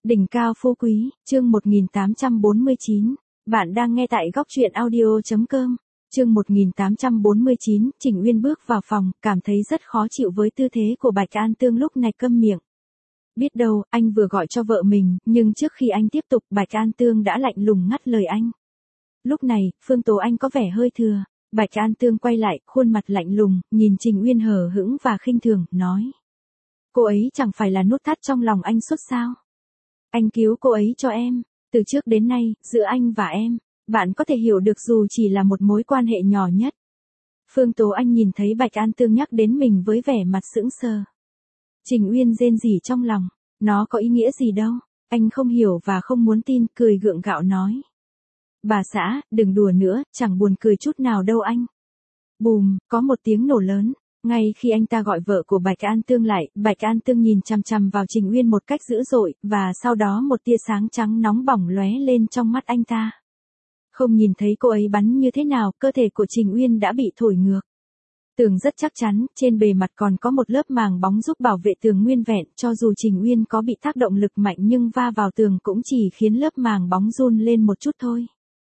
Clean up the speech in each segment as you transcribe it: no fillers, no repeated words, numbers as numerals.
Đỉnh cao phú quý, chương 1849. Bạn đang nghe tại góc truyện audio.com. Chương 1849, Trình Uyên bước vào phòng, cảm thấy rất khó chịu với tư thế của Bạch An Tương lúc này câm miệng. Biết đâu, anh vừa gọi cho vợ mình, nhưng trước khi anh tiếp tục, Bạch An Tương đã lạnh lùng ngắt lời anh. Lúc này, Phương Tố Anh có vẻ hơi thừa. Bạch An Tương quay lại, khuôn mặt lạnh lùng, nhìn Trình Uyên hờ hững và khinh thường, nói. Cô ấy chẳng phải là nút thắt trong lòng anh suốt sao? Anh cứu cô ấy cho em. Từ trước đến nay, giữa anh và em, bạn có thể hiểu được dù chỉ là một mối quan hệ nhỏ nhất. Phương Tố Anh nhìn thấy Bạch An Tương nhắc đến mình với vẻ mặt sững sờ. Trình Uyên rên rỉ trong lòng. Nó có ý nghĩa gì đâu. Anh không hiểu và không muốn tin, cười gượng gạo nói. Bà xã, đừng đùa nữa, chẳng buồn cười chút nào đâu anh. Bùm, có một tiếng nổ lớn. Ngay khi anh ta gọi vợ của Bạch An Tương lại, Bạch An Tương nhìn chằm chằm vào Trình Uyên một cách dữ dội, và sau đó một tia sáng trắng nóng bỏng lóe lên trong mắt anh ta. Không nhìn thấy cô ấy bắn như thế nào, cơ thể của Trình Uyên đã bị thổi ngược. Tường rất chắc chắn, trên bề mặt còn có một lớp màng bóng giúp bảo vệ tường nguyên vẹn, cho dù Trình Uyên có bị tác động lực mạnh nhưng va vào tường cũng chỉ khiến lớp màng bóng run lên một chút thôi.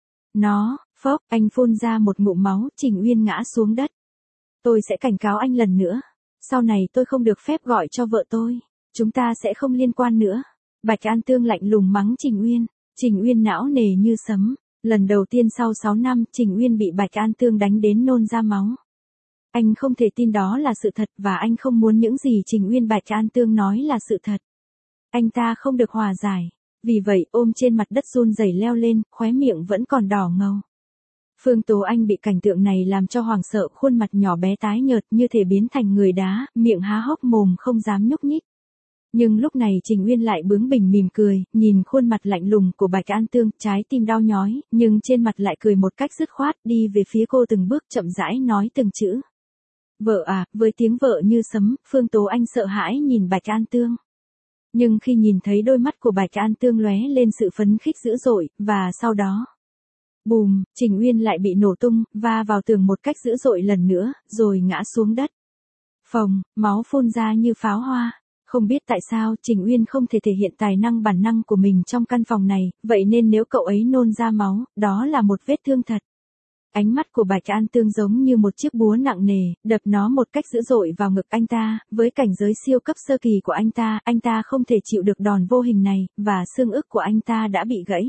Phốc, anh phun ra một ngụm máu, Trình Uyên ngã xuống đất. Tôi sẽ cảnh cáo anh lần nữa. Sau này tôi không được phép gọi cho vợ tôi. Chúng ta sẽ không liên quan nữa. Bạch An Tương lạnh lùng mắng Trình Uyên. Trình Uyên não nề như sấm. Lần đầu tiên sau 6 năm, Trình Uyên bị Bạch An Tương đánh đến nôn ra máu. Anh không thể tin đó là sự thật và anh không muốn những gì Trình Uyên Bạch An Tương nói là sự thật. Anh ta không được hòa giải. Vì vậy ôm trên mặt đất run rẩy leo lên, khóe miệng vẫn còn đỏ ngầu. Phương Tố Anh bị cảnh tượng này làm cho hoảng sợ, khuôn mặt nhỏ bé tái nhợt như thể biến thành người đá, miệng há hốc mồm không dám nhúc nhích. Nhưng lúc này Trình Uyên lại bướng bỉnh mỉm cười, nhìn khuôn mặt lạnh lùng của Bạch An Tương, trái tim đau nhói, nhưng trên mặt lại cười một cách dứt khoát, đi về phía cô từng bước chậm rãi nói từng chữ. Vợ à, với tiếng vợ như sấm, Phương Tố Anh sợ hãi nhìn Bạch An Tương. Nhưng khi nhìn thấy đôi mắt của Bạch An Tương lóe lên sự phấn khích dữ dội, và sau đó. Bùm, Trình Uyên lại bị nổ tung, va vào tường một cách dữ dội lần nữa, rồi ngã xuống đất. Phồng, máu phun ra như pháo hoa. Không biết tại sao Trình Uyên không thể thể hiện tài năng bản năng của mình trong căn phòng này, vậy nên nếu cậu ấy nôn ra máu, đó là một vết thương thật. Ánh mắt của Bạch An Tương giống như một chiếc búa nặng nề, đập nó một cách dữ dội vào ngực anh ta, với cảnh giới siêu cấp sơ kỳ của anh ta không thể chịu được đòn vô hình này, và xương ức của anh ta đã bị gãy.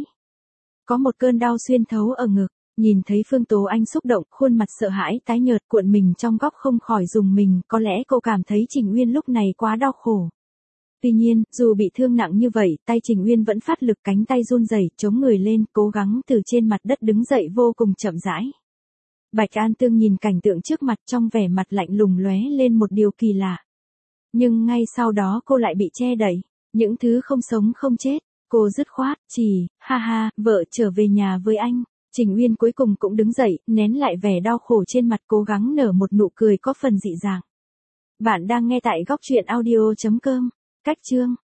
Có một cơn đau xuyên thấu ở ngực, nhìn thấy Phương Tố Anh xúc động, khuôn mặt sợ hãi tái nhợt cuộn mình trong góc không khỏi rùng mình, có lẽ cô cảm thấy Trình Uyên lúc này quá đau khổ. Tuy nhiên, dù bị thương nặng như vậy, tay Trình Uyên vẫn phát lực, cánh tay run rẩy, chống người lên, cố gắng từ trên mặt đất đứng dậy vô cùng chậm rãi. Bạch An Tương nhìn cảnh tượng trước mặt trong vẻ mặt lạnh lùng lóe lên một điều kỳ lạ. Nhưng ngay sau đó cô lại bị che đậy, những thứ không sống không chết. Cô dứt khoát, ha ha, vợ trở về nhà với anh. Trình Uyên cuối cùng cũng đứng dậy, nén lại vẻ đau khổ trên mặt, cố gắng nở một nụ cười có phần dị dạng. Bạn đang nghe tại góc truyện audio.com. Cách chương